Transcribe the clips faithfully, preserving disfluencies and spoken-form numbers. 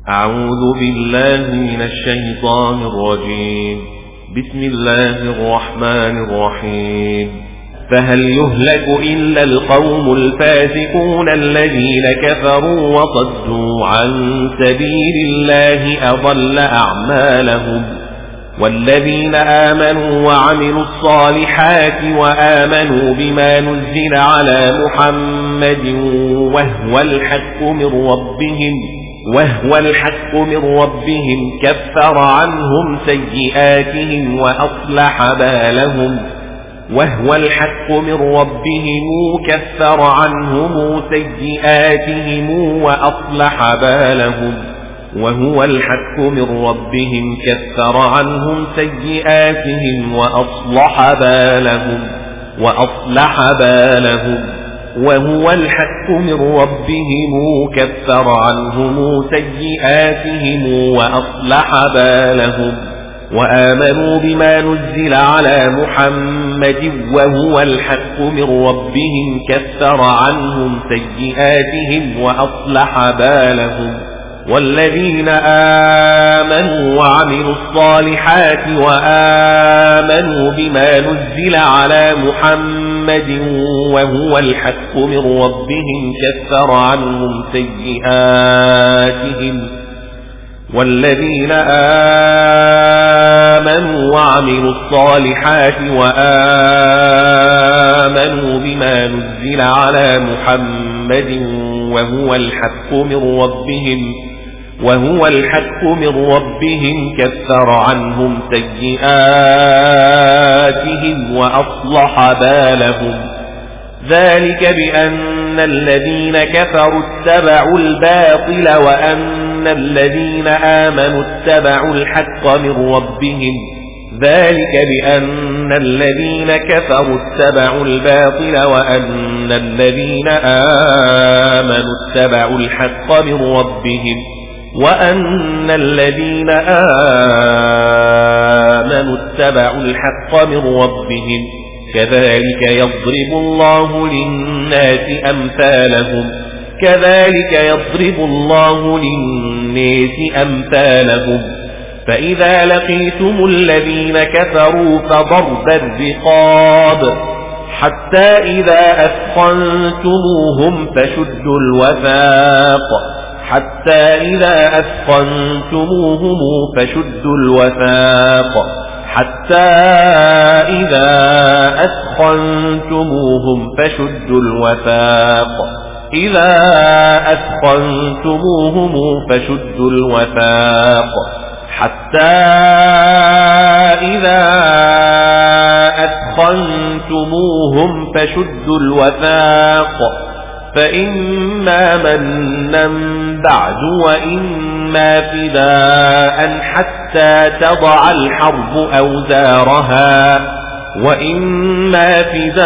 أعوذ بالله من الشيطان الرجيم. بسم الله الرحمن الرحيم. فهل يهلك إلا القوم الفاسقون الذين كفروا وصدوا عن سبيل الله أضل أعمالهم. والذين آمنوا وعملوا الصالحات وآمنوا بما نزل على محمد وهو الحق من ربهم وهو الحق من ربهم كفر عنهم سيئاتهم وأصلح بالهم وهو الحق من ربهم كفر عنهم سيئاتهم وأصلح بالهم وهو الحق من ربهم كفر عنهم سيئاتهم وأصلح بالهم وأصلح بالهم وهو الحق من ربهم كفر عنهم سيئاتهم وأصلح بالهم وآمنوا بما نزل على محمد وهو الحق من ربهم كفر عنهم سيئاتهم وأصلح بالهم والذين آمنوا وعملوا الصالحات وآمنوا بما نزل على محمد وهو الحق من ربهم كفر عنهم سيئاتهم والذين آمنوا وعملوا الصالحات وآمنوا بما نزل على محمد وهو الحق من ربهم وهو الحق من ربهم كفر عنهم سيئاتهم وأصلح بالهم ذلك بأن الذين كفروا اتبعوا الباطل وأن الذين آمنوا اتبعوا الحق من ربهم ذلك بأن الذين كفروا اتبعوا الباطل وأن الذين آمنوا اتبعوا الحق من ربهم وأن الذين آمنوا اتبعوا الحق من ربهم كذلك يضرب الله للناس أمثالهم كذلك يضرب الله للناس أمثالهم فإذا لقيتم الذين كفروا فضرب الرقاب حتى إذا أثخنتموهم فشدوا الوثاق حتى إذا أثخنتموهم فشدوا الوثاق حتى إذا أثخنتموهم فشدوا الوثاق إذا أثخنتموهم فشدوا الوثاق حتى إذا أثخنتموهم فشدوا الوثاق فإما منا بعد وإما فداء حتى تضع الحرب أوزارها وإما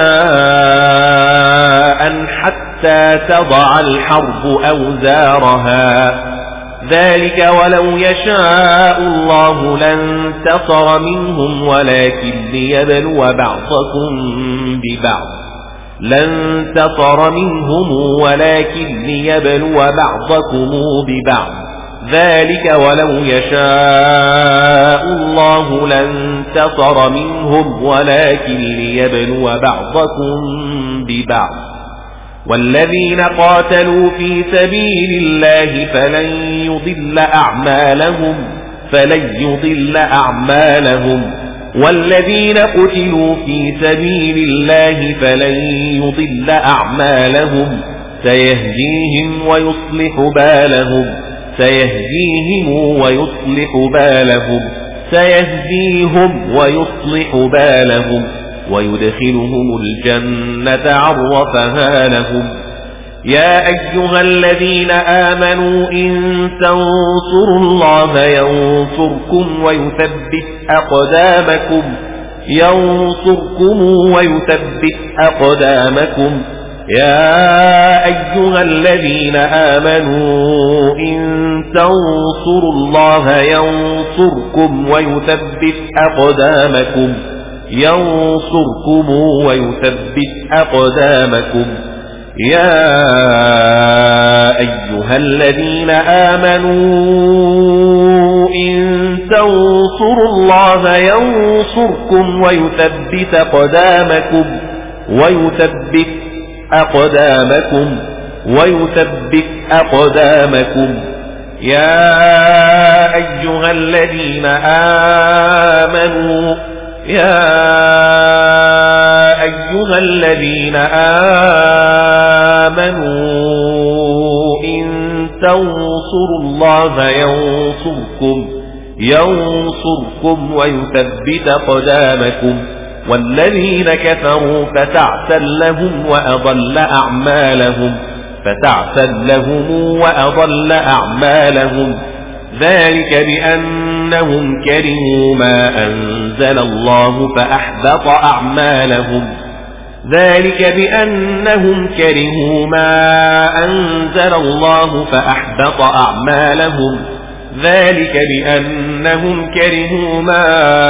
فداء حتى تضع الحرب أوزارها ذلك ولو يشاء الله لانتصر منهم ولكن ليبلو بعضكم ببعض لانتصر منهم ولكن ليبلو بعضكم ببعض ذلك ولو يشاء الله لانتصر منهم ولكن ليبلو بعضكم ببعض والذين قاتلوا في سبيل الله فلن يضل أعمالهم فلن يضل أعمالهم والذين قتلوا في سبيل الله فلن يضل أعمالهم سيهديهم ويصلح بالهم سيهديهم ويصلح بالهم سيهديهم ويصلح بالهم ويدخلهم الجنة عرفها لهم يا أيها الذين آمنوا إن تنصروا الله ينصركم ويثبت أقدامكم ينصركم ويثبت أقدامكم يا أيها الذين آمنوا إن تنصروا الله ينصركم ويثبت أقدامكم ينصركم ويثبت أقدامكم يا أيها الذين آمنوا الله ينصركم ويثبت أقدامكم ويثبت أقدامكم ويثبت أقدامكم. يا أيها الذين آمنوا يا أيها الذين آمنوا إن تنصروا الله ينصركم ينصركم ويثبت أقدامكم. والذين كفروا فتعسا لهم وأضل أعمالهم فتعسا لهم وأضل أعمالهم. ذلك بأنهم كرهوا ما أنزل الله فأحبط أعمالهم ذلك بأنهم كرهوا ما أنزل الله فأحبط أعمالهم ذلك بأنهم كرهوا ما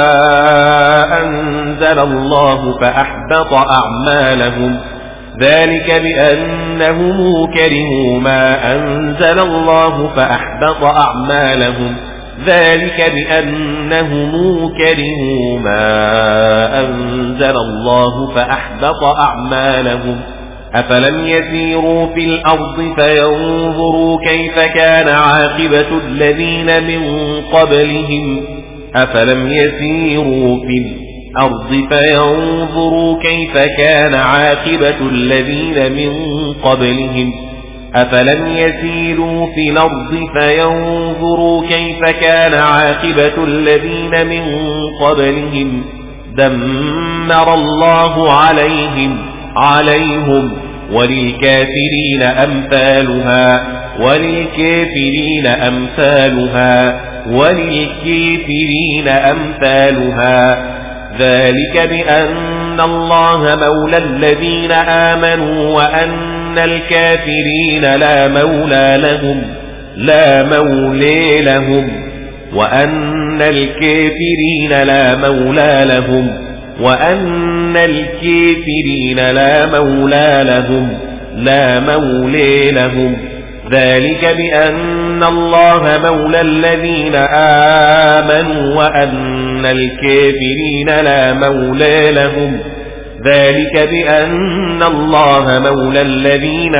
أنزل الله فأحبط أعمالهم ذلك بأنهم كرهوا ما أنزل الله فأحبط أعمالهم ذلك بأنهم كرهوا ما أنزل الله فأحبط أعمالهم. أفلم يسيروا في الأرض فينظروا كيف كان عاقبة الذين من قبلهم أفلم يسيروا في الأرض فينظروا كيف كان عاقبة الذين من قبلهم أفلم يسيروا في الأرض فينظروا كيف كان عاقبة الذين من قبلهم دمر الله عليهم عليهم وللكافرين أمثالها وللكافرين أمثالها وللكافرين أمثالها. ذلك بأن الله مولى الذين آمنوا وأن الكافرين لا مولى لهم لا مولى لهم وأن الكافرين لا مولى لهم وأن الكافرين لا مولى لهم لا مولى لهم. ذلك بأن الله مولى الذين آمنوا وأن الكافرين لا مولى لهم ذلك بأن الله مولى الذين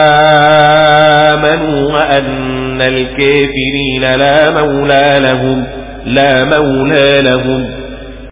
آمنوا وأن الكافرين لا مولى لهم لا مولى لهم